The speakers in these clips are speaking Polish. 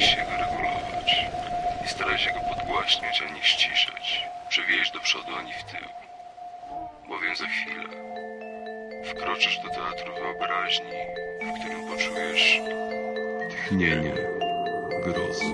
Weź się go regulować i staraj się go podgłaśniać, a nie ściszać. Przewieźć do przodu ani w tył. Bowiem za chwilę wkroczysz do teatru wyobraźni, w którym poczujesz tchnienie grozy.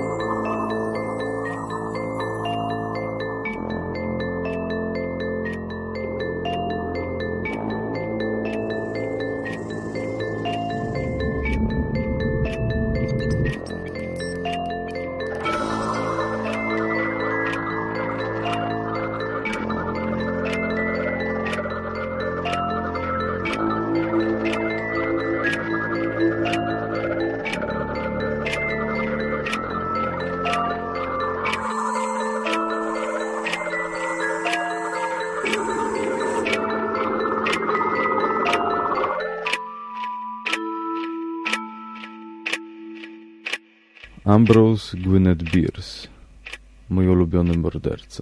Ambrose Gwynedd Bierce, mój ulubiony morderca.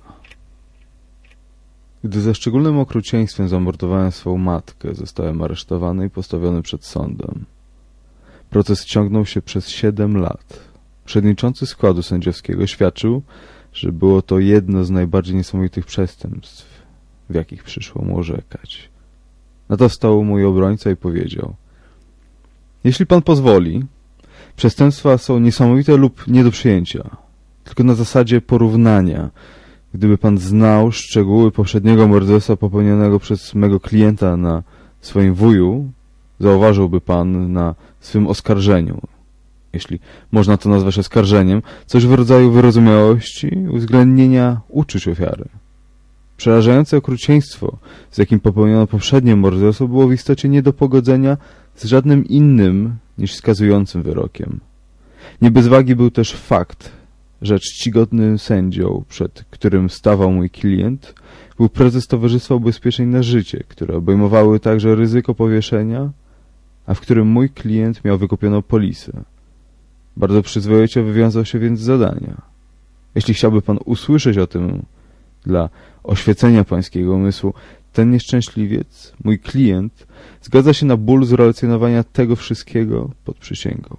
Gdy za szczególnym okrucieństwem zamordowałem swą matkę, zostałem aresztowany i postawiony przed sądem. Proces ciągnął się przez 7 lat. Przewodniczący składu sędziowskiego świadczył, że było to jedno z najbardziej niesamowitych przestępstw, w jakich przyszło mu orzekać. Na to wstał mój obrońca i powiedział: jeśli pan pozwoli, przestępstwa są niesamowite lub nie do przyjęcia, tylko na zasadzie porównania. Gdyby pan znał szczegóły poprzedniego morderstwa popełnionego przez mego klienta na swoim wuju, zauważyłby pan na swym oskarżeniu, jeśli można to nazwać oskarżeniem, coś w rodzaju wyrozumiałości, uwzględnienia uczuć ofiary. Przerażające okrucieństwo, z jakim popełniono poprzednie morderstwo, było w istocie nie do pogodzenia z żadnym innym niż skazującym wyrokiem. Nie bez wagi był też fakt, że czcigodnym sędzią, przed którym stawał mój klient, był prezes Towarzystwa Ubezpieczeń na Życie, które obejmowały także ryzyko powieszenia, a w którym mój klient miał wykupioną polisę. Bardzo przyzwoicie wywiązał się więc z zadania. Jeśli chciałby pan usłyszeć o tym dla oświecenia pańskiego umysłu, ten nieszczęśliwiec, mój klient, zgadza się na ból z relacjonowania tego wszystkiego pod przysięgą.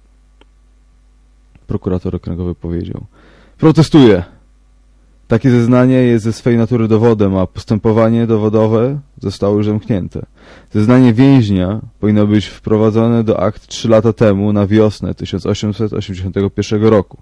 Prokurator okręgowy powiedział: protestuję! Takie zeznanie jest ze swej natury dowodem, a postępowanie dowodowe zostało już zamknięte. Zeznanie więźnia powinno być wprowadzone do akt 3 lata temu, na wiosnę 1881 roku.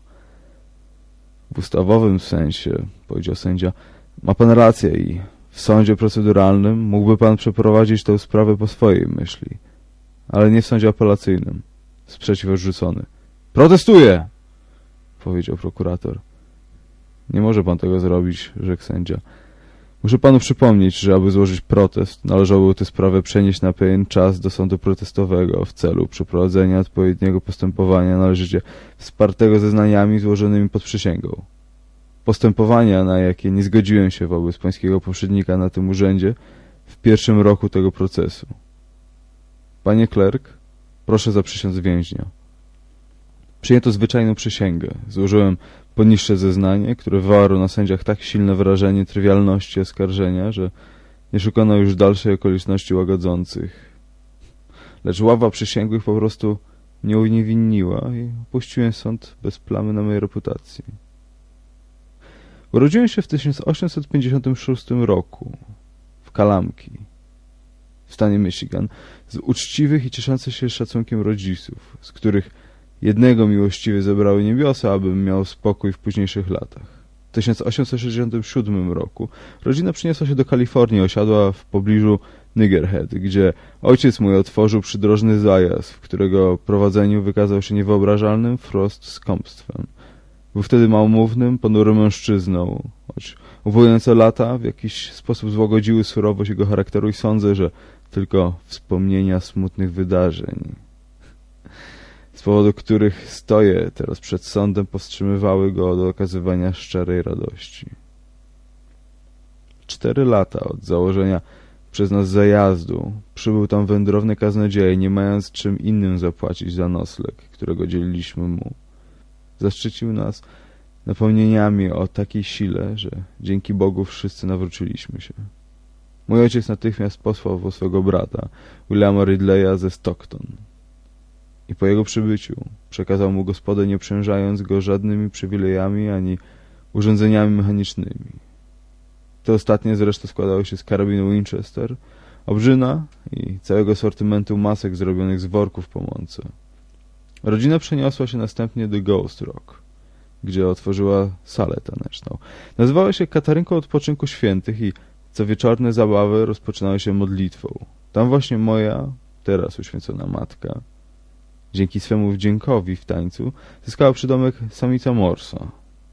W ustawowym sensie, powiedział sędzia, ma pan rację i w sądzie proceduralnym mógłby pan przeprowadzić tę sprawę po swojej myśli, ale nie w sądzie apelacyjnym. Sprzeciw odrzucony. Protestuję! Powiedział prokurator. Nie może pan tego zrobić, rzekł sędzia. Muszę panu przypomnieć, że aby złożyć protest, należałoby tę sprawę przenieść na pewien czas do sądu protestowego w celu przeprowadzenia odpowiedniego postępowania należycie wspartego zeznaniami złożonymi pod przysięgą. Postępowania, na jakie nie zgodziłem się wobec pańskiego poprzednika na tym urzędzie w pierwszym roku tego procesu. Panie klerk, proszę zaprzysiąc więźnia. Przyjęto zwyczajną przysięgę. Złożyłem poniższe zeznanie, które wywarło na sędziach tak silne wrażenie trywialności oskarżenia, że nie szukano już dalszej okoliczności łagodzących. Lecz ława przysięgłych po prostu mnie uniewinniła i opuściłem sąd bez plamy na mojej reputacji. Urodziłem się w 1856 roku w Kalamki, w stanie Michigan, z uczciwych i cieszących się szacunkiem rodziców, z których jednego miłościwie zebrały niebiosa, abym miał spokój w późniejszych latach. W 1867 roku rodzina przeniosła się do Kalifornii, osiadła w pobliżu Niggerhead, gdzie ojciec mój otworzył przydrożny zajazd, w którego prowadzeniu wykazał się niewyobrażalnym wprost skąpstwem. Był wtedy małomównym, ponurym mężczyzną, choć upływające lata w jakiś sposób złagodziły surowość jego charakteru i sądzę, że tylko wspomnienia smutnych wydarzeń, z powodu których stoję teraz przed sądem, powstrzymywały go od okazywania szczerej radości. 4 lata od założenia przez nas zajazdu przybył tam wędrowny kaznodzieja, nie mając czym innym zapłacić za nocleg, którego dzieliliśmy mu. Zaszczycił nas napomnieniami o takiej sile, że dzięki Bogu wszyscy nawróciliśmy się. Mój ojciec natychmiast posłał po swego brata, Williama Ridleya ze Stockton. i po jego przybyciu przekazał mu gospodę, nie obciążając go żadnymi przywilejami ani urządzeniami mechanicznymi. Te ostatnie zresztą składały się z karabinu Winchester, obrzyna i całego sortymentu masek zrobionych z worków po mące. Rodzina przeniosła się następnie do Ghost Rock, gdzie otworzyła salę taneczną. Nazywała się Katarynką Odpoczynku Świętych i co wieczorne zabawy rozpoczynały się modlitwą. Tam właśnie moja, teraz uświęcona matka, dzięki swemu wdziękowi w tańcu, zyskała przydomek samica Morsa.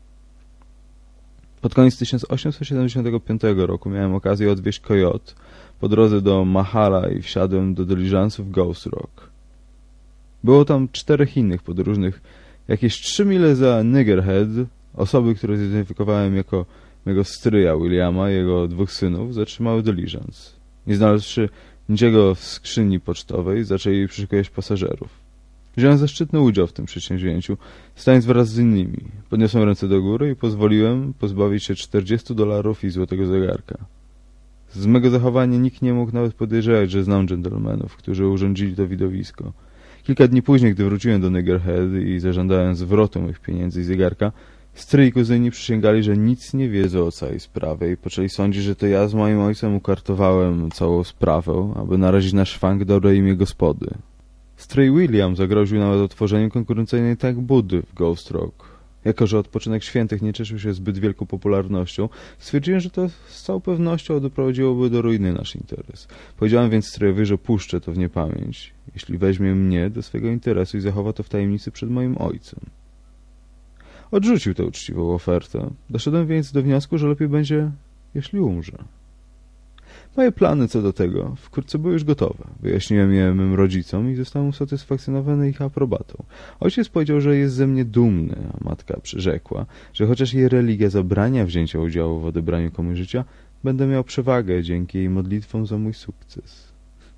Pod koniec 1875 roku miałem okazję odwieźć Coyote po drodze do Mahala i wsiadłem do dyliżansu w Ghost Rock. Było tam 4 innych podróżnych. Jakieś 3 mile za Niggerhead osoby, które zidentyfikowałem jako mego stryja Williama i jego 2 synów, zatrzymały dyliżans. Nie znalazłszy niczego w skrzyni pocztowej, zaczęli przeszukiwać pasażerów. Wziąłem zaszczytny udział w tym przedsięwzięciu, stając wraz z innymi. Podniosłem ręce do góry i pozwoliłem pozbawić się $40 i złotego zegarka. Z mego zachowania nikt nie mógł nawet podejrzewać, że znam dżentelmenów, którzy urządzili to widowisko. Kilka dni później, gdy wróciłem do Niggerhead i zażądałem zwrotu moich pieniędzy i zegarka, stryj i kuzyni przysięgali, że nic nie wiedzą o całej sprawie i poczęli sądzić, że to ja z moim ojcem ukartowałem całą sprawę, aby narazić na szwank dobre imię gospody. Stryj William zagroził nawet otworzeniem konkurencyjnej tank budy w Ghost Rock. Jako że Odpoczynek Świętych nie cieszył się zbyt wielką popularnością, stwierdziłem, że to z całą pewnością doprowadziłoby do ruiny nasz interes. Powiedziałem więc stryjowi, że puszczę to w niepamięć, jeśli weźmie mnie do swego interesu i zachowa to w tajemnicy przed moim ojcem. Odrzucił tę uczciwą ofertę. Doszedłem więc do wniosku, że lepiej będzie, jeśli umrze. Moje plany co do tego wkrótce były już gotowe. Wyjaśniłem je mym rodzicom i zostałem usatysfakcjonowany ich aprobatą. Ojciec powiedział, że jest ze mnie dumny, a matka przyrzekła, że chociaż jej religia zabrania wzięcia udziału w odebraniu komuś życia, będę miał przewagę dzięki jej modlitwom za mój sukces.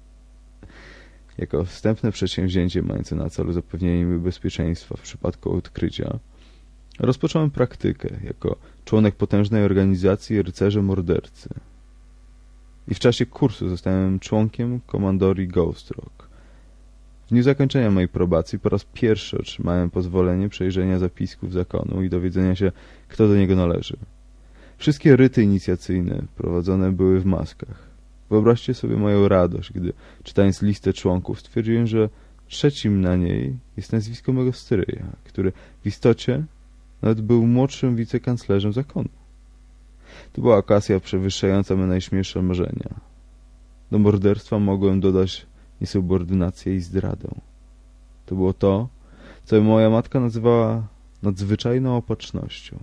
Jako wstępne przedsięwzięcie mające na celu zapewnienie mi bezpieczeństwa w przypadku odkrycia, rozpocząłem praktykę jako członek potężnej organizacji rycerze mordercy. I w czasie kursu zostałem członkiem komandorii Ghost Rock. W dniu zakończenia mojej probacji po raz pierwszy otrzymałem pozwolenie przejrzenia zapisków zakonu i dowiedzenia się, kto do niego należy. Wszystkie ryty inicjacyjne prowadzone były w maskach. Wyobraźcie sobie moją radość, gdy czytając listę członków stwierdziłem, że trzecim na niej jest nazwisko mego stryja, który w istocie nawet był młodszym wicekanclerzem zakonu. To była okazja przewyższająca me najśmielsze marzenia. Do morderstwa mogłem dodać niesubordynację i zdradę. To było to, co moja matka nazywała nadzwyczajną opatrznością.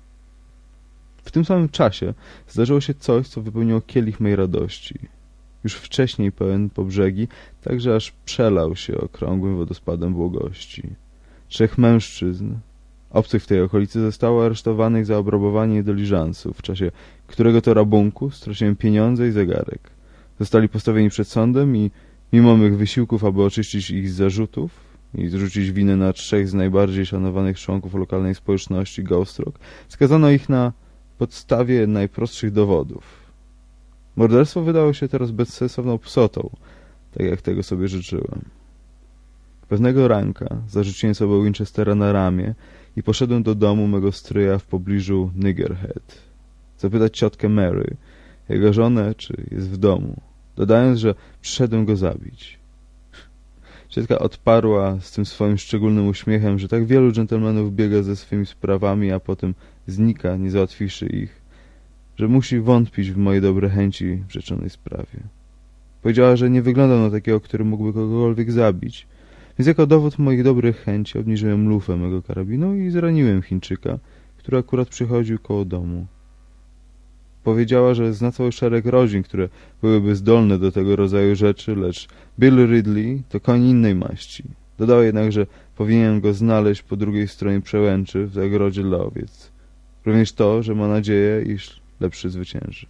W tym samym czasie zdarzyło się coś, co wypełniło kielich mej radości. Już wcześniej pełen po brzegi, także aż przelał się okrągłym wodospadem błogości. 3 mężczyzn, obcych w tej okolicy, zostało aresztowanych za obrabowanie dyliżansu, w czasie którego to rabunku straciłem pieniądze i zegarek. Zostali postawieni przed sądem i mimo mych wysiłków, aby oczyścić ich z zarzutów i zrzucić winę na 3 z najbardziej szanowanych członków lokalnej społeczności Ghost Rock, skazano ich na podstawie najprostszych dowodów. Morderstwo wydało się teraz bezsensowną psotą, tak jak tego sobie życzyłem. Pewnego ranka zarzuciłem sobie Winchestera na ramię i poszedłem do domu mego stryja w pobliżu Niggerhead. Zapytać ciotkę Mary, jego żonę, czy jest w domu, dodając, że przyszedłem go zabić. Ciotka odparła z tym swoim szczególnym uśmiechem, że tak wielu dżentelmenów biega ze swymi sprawami, a potem znika, nie załatwiwszy ich, że musi wątpić w moje dobre chęci w rzeczonej sprawie. Powiedziała, że nie wyglądał na takiego, który mógłby kogokolwiek zabić, więc jako dowód moich dobrych chęci obniżyłem lufę mego karabinu i zraniłem Chińczyka, który akurat przychodził koło domu. Powiedziała, że zna cały szereg rodzin, które byłyby zdolne do tego rodzaju rzeczy, lecz Bill Ridley to koń innej maści. Dodała jednak, że powinienem go znaleźć po drugiej stronie przełęczy w zagrodzie dla owiec. Również to, że ma nadzieję, iż lepszy zwycięży.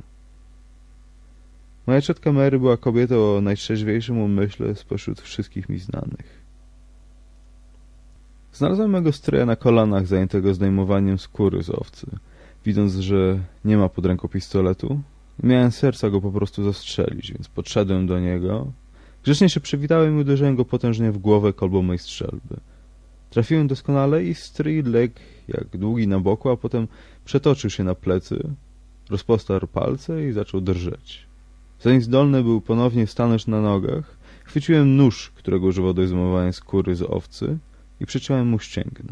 Moja ciotka Mary była kobietą o najtrzeźwiejszym umyśle spośród wszystkich mi znanych. Znalazłem mego stryja na kolanach zajętego zdejmowaniem skóry z owcy. Widząc, że nie ma pod ręką pistoletu, miałem serca go po prostu zastrzelić, więc podszedłem do niego, Grzecznie się przywitałem i uderzyłem go potężnie w głowę kolbą mojej strzelby. Trafiłem doskonale i stryj legł jak długi na boku, a potem przetoczył się na plecy, rozpostarł palce i zaczął drżeć. Zanim zdolny był ponownie stanąć na nogach, chwyciłem nóż, którego używał do izolowania skóry z owcy i przyciąłem mu ścięgna.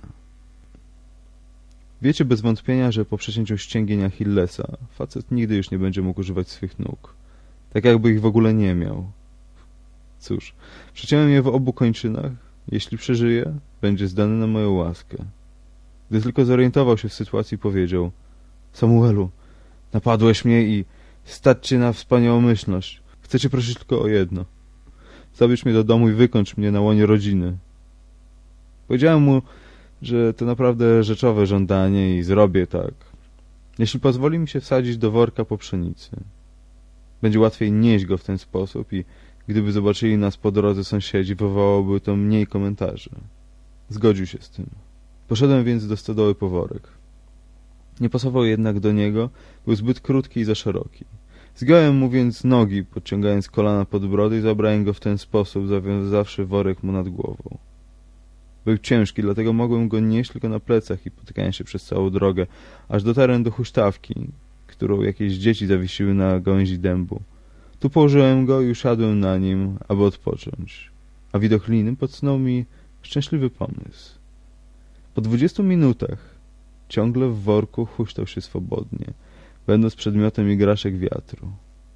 Wiecie bez wątpienia, że po przecięciu ścięgień Achillesa facet nigdy już nie będzie mógł używać swych nóg. Tak jakby ich w ogóle nie miał. Cóż, przeciąłem je w obu kończynach. Jeśli przeżyje, będzie zdany na moją łaskę. Gdy tylko zorientował się w sytuacji, powiedział: Samuelu, napadłeś mnie i stać cię na wspaniałomyślność. Chcę cię prosić tylko o jedno. Zabierz mnie do domu i wykończ mnie na łonie rodziny. Powiedziałem mu, że to naprawdę rzeczowe żądanie i zrobię tak, jeśli pozwoli mi się wsadzić do worka po pszenicy. Będzie łatwiej nieść go w ten sposób i gdyby zobaczyli nas po drodze sąsiedzi, wywołałoby to mniej komentarzy. Zgodził się z tym. Poszedłem więc do stodoły po worek. Nie pasował jednak do niego, był zbyt krótki i za szeroki. Zgiąłem mu więc nogi, podciągając kolana pod brody i zabrałem go w ten sposób, zawiązawszy worek mu nad głową. Był ciężki, dlatego mogłem go nieść tylko na plecach i potykając się przez całą drogę, aż dotarłem do huśtawki, którą jakieś dzieci zawiesiły na gałęzi dębu. Tu położyłem go i usiadłem na nim, aby odpocząć. A widok liny podsunął mi szczęśliwy pomysł. Po 20 minutach ciągle w worku huśtał się swobodnie, będąc przedmiotem igraszek wiatru.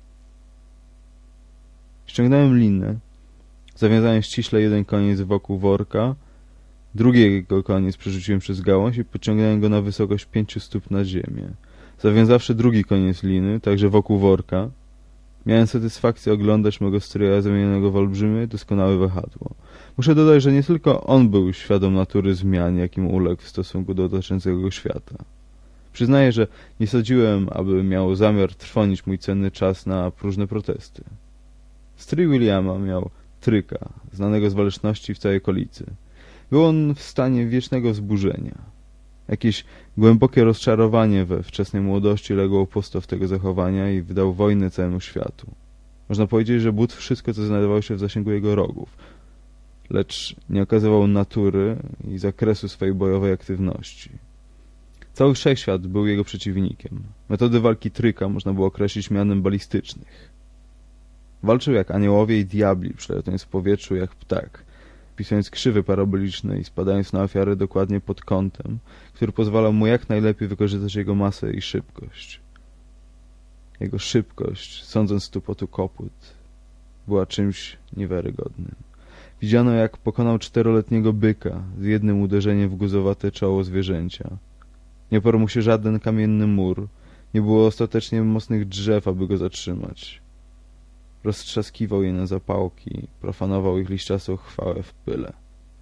Ściągnąłem linę, zawiązałem ściśle jeden koniec wokół worka, drugiego koniec przerzuciłem przez gałąź i pociągnąłem go na wysokość 5 stóp na ziemię. Zawiązawszy drugi koniec liny, także wokół worka, miałem satysfakcję oglądać mego stryja zamienionego w olbrzymie, doskonałe wahadło. Muszę dodać, że nie tylko on był świadom natury zmian, jakim uległ w stosunku do otaczającego go świata. Przyznaję, że nie sądziłem, aby miał zamiar trwonić mój cenny czas na próżne protesty. Stryj Williama miał Tryka, znanego z waleczności w całej okolicy. Był on w stanie wiecznego wzburzenia. Jakieś głębokie rozczarowanie we wczesnej młodości legło u podstaw tego zachowania i wydał wojnę całemu światu. Można powiedzieć, że but wszystko, co znajdowało się w zasięgu jego rogów, lecz nie okazywał natury i zakresu swojej bojowej aktywności. Cały wszechświat był jego przeciwnikiem. Metody walki Tryka można było określić mianem balistycznych. Walczył jak aniołowie i diabli, przelatując w powietrzu jak ptak, pisując krzywy paraboliczne i spadając na ofiarę dokładnie pod kątem, który pozwalał mu jak najlepiej wykorzystać jego masę i szybkość. Jego szybkość, sądząc tu potu kopyt, była czymś niewiarygodnym. Widziano, jak pokonał 4-letniego byka z jednym uderzeniem w guzowate czoło zwierzęcia. Nie oparł mu się żaden kamienny mur, nie było ostatecznie mocnych drzew, aby go zatrzymać. Roztrzaskiwał je na zapałki, profanował ich liściastą chwałę w pyle.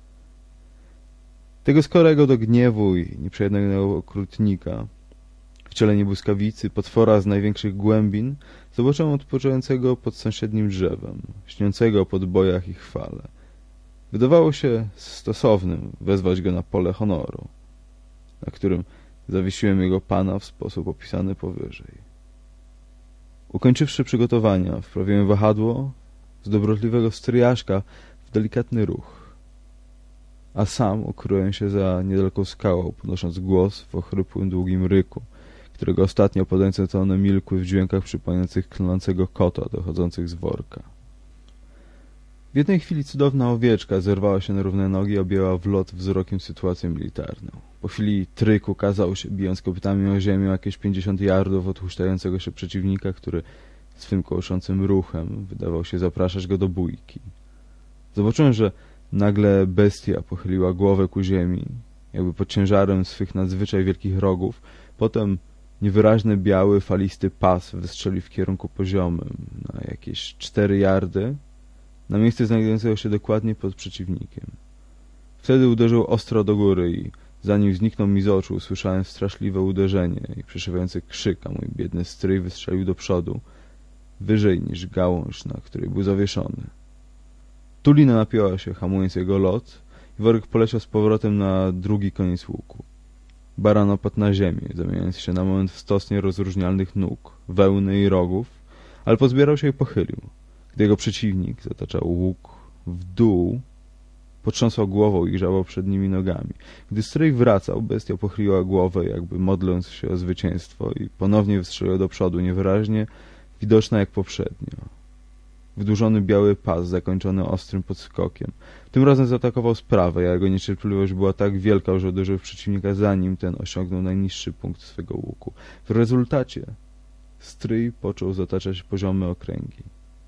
Tego skorego do gniewu i nieprzejednanego okrutnika, w cielenie błyskawicy, potwora z największych głębin, zobaczyłem odpoczywającego pod sąsiednim drzewem, śniącego o podbojach i chwale. Wydawało się stosownym wezwać go na pole honoru, na którym zawiesiłem jego pana w sposób opisany powyżej. Ukończywszy przygotowania, wprawiłem wahadło z dobrotliwego stryjaszka w delikatny ruch, a sam ukryłem się za niedaleką skałą, podnosząc głos w ochrypłym, długim ryku, którego ostatnio podające tony milkły w dźwiękach przypominających klnącego kota dochodzących z worka. W jednej chwili cudowna owieczka zerwała się na równe nogi i objęła w lot wzrokiem sytuację militarną. Po chwili Tryk ukazał się, bijąc kopytami o ziemię jakieś 50 yardów od huśtającego się przeciwnika, który swym kołyszącym ruchem wydawał się zapraszać go do bójki. Zobaczyłem, że nagle bestia pochyliła głowę ku ziemi, jakby pod ciężarem swych nadzwyczaj wielkich rogów. Potem niewyraźny biały, falisty pas wystrzelił w kierunku poziomym na jakieś 4 yardy, na miejsce znajdującego się dokładnie pod przeciwnikiem. Wtedy uderzył ostro do góry i zanim zniknął mi z oczu, usłyszałem straszliwe uderzenie i przeszywający krzyk, a mój biedny stryj wystrzelił do przodu, wyżej niż gałąź, na której był zawieszony. Tulina napięła się, hamując jego lot i worek poleciał z powrotem na drugi koniec łuku. Baran opadł na ziemię, zamieniając się na moment w stos nierozróżnialnych nóg, wełny i rogów, ale pozbierał się i pochylił. Gdy jego przeciwnik zataczał łuk w dół, potrząsał głową i grzał przed nimi nogami. Gdy strój wracał, bestia pochyliła głowę, jakby modląc się o zwycięstwo i ponownie wystrzeliła do przodu, niewyraźnie widoczna jak poprzednio. Wydłużony biały pas zakończony ostrym podskokiem. Tym razem zaatakował z prawej, a jego niecierpliwość była tak wielka, że uderzył w przeciwnika zanim ten osiągnął najniższy punkt swego łuku. W rezultacie stryj począł zataczać poziome okręgi.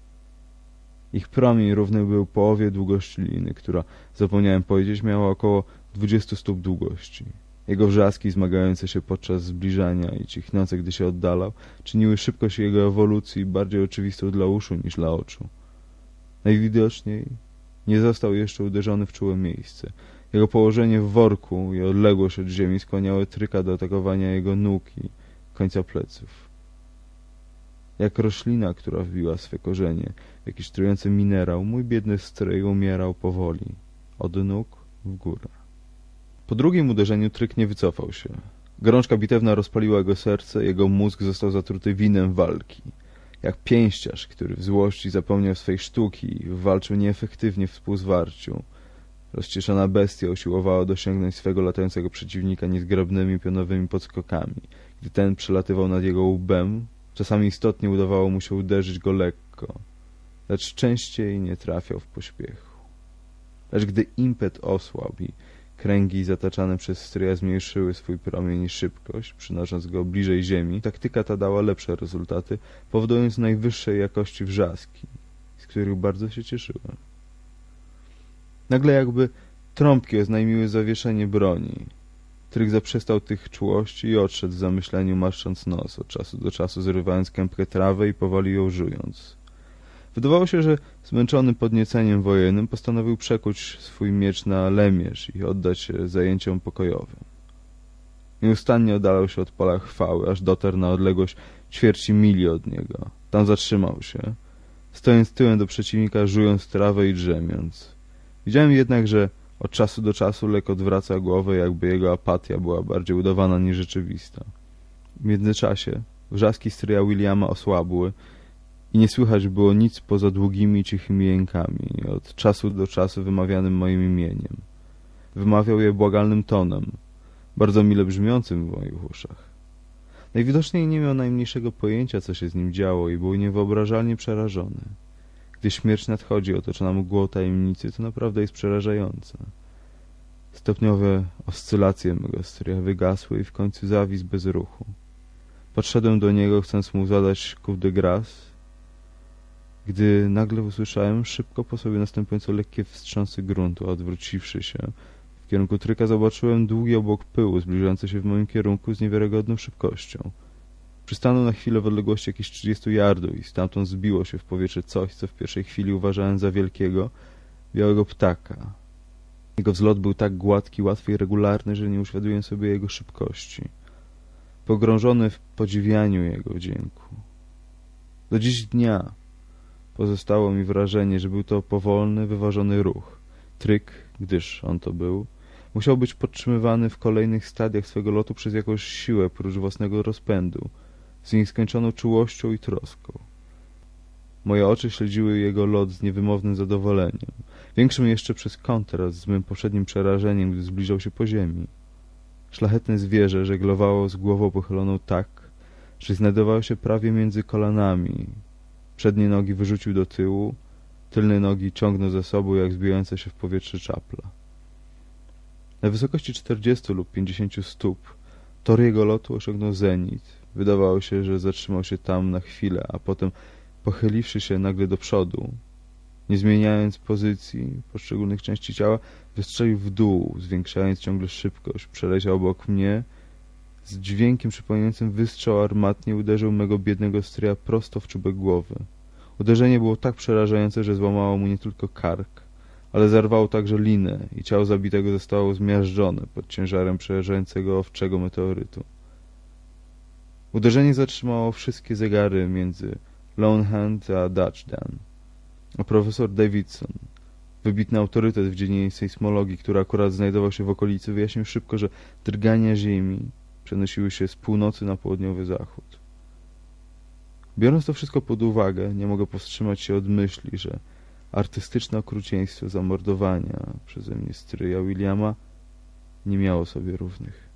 Ich promień równy był połowie długości liny, która, zapomniałem powiedzieć, miała około 20 stóp długości. Jego wrzaski zmagające się podczas zbliżania i cichnące, gdy się oddalał, czyniły szybkość jego ewolucji bardziej oczywistą dla uszu niż dla oczu. Najwidoczniej nie został jeszcze uderzony w czułe miejsce. Jego położenie w worku i odległość od ziemi skłaniały Tryka do atakowania jego nóg i końca pleców. Jak roślina, która wbiła swe korzenie w jakiś trujący minerał, mój biedny stryj umierał powoli, od nóg w górę. Po drugim uderzeniu Tryk nie wycofał się. Gorączka bitewna rozpaliła jego serce, jego mózg został zatruty winem walki. Jak pięściarz, który w złości zapomniał swej sztuki i walczył nieefektywnie w współzwarciu. Rozcieszona bestia usiłowała dosięgnąć swego latającego przeciwnika niezgrabnymi pionowymi podskokami. Gdy ten przelatywał nad jego łbem, czasami istotnie udawało mu się uderzyć go lekko, lecz częściej nie trafiał w pośpiechu. Lecz gdy impet osłabł i kręgi zataczane przez stryja zmniejszyły swój promień i szybkość, przynosząc go bliżej ziemi, taktyka ta dała lepsze rezultaty, powodując najwyższej jakości wrzaski, z których bardzo się cieszyłem. Nagle jakby trąbki oznajmiły zawieszenie broni. Tryk zaprzestał tych czułości i odszedł w zamyśleniu, marszcząc nos, od czasu do czasu zrywając kępkę trawy i powoli ją żując. Wydawało się, że zmęczony podnieceniem wojennym postanowił przekuć swój miecz na lemierz i oddać się zajęciom pokojowym. Nieustannie oddalał się od pola chwały, aż dotarł na odległość ćwierci mili od niego. Tam zatrzymał się, stojąc tyłem do przeciwnika, żując trawę i drzemiąc. Widziałem jednak, że od czasu do czasu lekko odwraca głowę, jakby jego apatia była bardziej udawana niż rzeczywista. W międzyczasie wrzaski stryja Williama osłabły i nie słychać było nic poza długimi, cichymi jękami, od czasu do czasu wymawianym moim imieniem. Wymawiał je błagalnym tonem, bardzo mile brzmiącym w moich uszach. Najwidoczniej nie miał najmniejszego pojęcia, co się z nim działo i był niewyobrażalnie przerażony. Gdy śmierć nadchodzi otoczona mgłą tajemnicy, to naprawdę jest przerażające. Stopniowe oscylacje mego stryja wygasły i w końcu zawisł bez ruchu. Podszedłem do niego, chcąc mu zadać coup de grâce, gdy nagle usłyszałem szybko po sobie następujące lekkie wstrząsy gruntu, a odwróciwszy się w kierunku Tryka, zobaczyłem długi obłok pyłu zbliżający się w moim kierunku z niewiarygodną szybkością. Przystanął na chwilę w odległości jakichś 30 yardów i stamtąd zbiło się w powietrze coś, co w pierwszej chwili uważałem za wielkiego, białego ptaka. Jego wzlot był tak gładki, łatwy i regularny, że nie uświadomiłem sobie jego szybkości. Pogrążony w podziwianiu jego wdzięku. Do dziś dnia pozostało mi wrażenie, że był to powolny, wyważony ruch. Tryk, gdyż on to był, musiał być podtrzymywany w kolejnych stadiach swego lotu przez jakąś siłę prócz własnego rozpędu, z nieskończoną czułością i troską. Moje oczy śledziły jego lot z niewymownym zadowoleniem, większym jeszcze przez kontrast z mym poprzednim przerażeniem, gdy zbliżał się po ziemi. Szlachetne zwierzę żeglowało z głową pochyloną tak, że znajdowało się prawie między kolanami. Przednie nogi wyrzucił do tyłu, tylne nogi ciągnął za sobą jak zbijające się w powietrze czapla. Na wysokości 40 lub 50 stóp tor jego lotu osiągnął zenit. Wydawało się, że zatrzymał się tam na chwilę, a potem, pochyliwszy się nagle do przodu, nie zmieniając pozycji poszczególnych części ciała, wystrzelił w dół, zwiększając ciągle szybkość. Przeleciał obok mnie, z dźwiękiem przypominającym wystrzał armatnie uderzył mego biednego stryja prosto w czubek głowy. Uderzenie było tak przerażające, że złamało mu nie tylko kark, ale zarwało także linę i ciało zabitego zostało zmiażdżone pod ciężarem przejeżdżającego owczego meteorytu. Uderzenie zatrzymało wszystkie zegary między Lone Hand a Dutchden. A profesor Davidson, wybitny autorytet w dziedzinie sejsmologii, który akurat znajdował się w okolicy, wyjaśnił szybko, że drgania ziemi przenosiły się z północy na południowy zachód. Biorąc to wszystko pod uwagę, nie mogę powstrzymać się od myśli, że artystyczne okrucieństwo zamordowania przeze mnie stryja Williama nie miało sobie równych.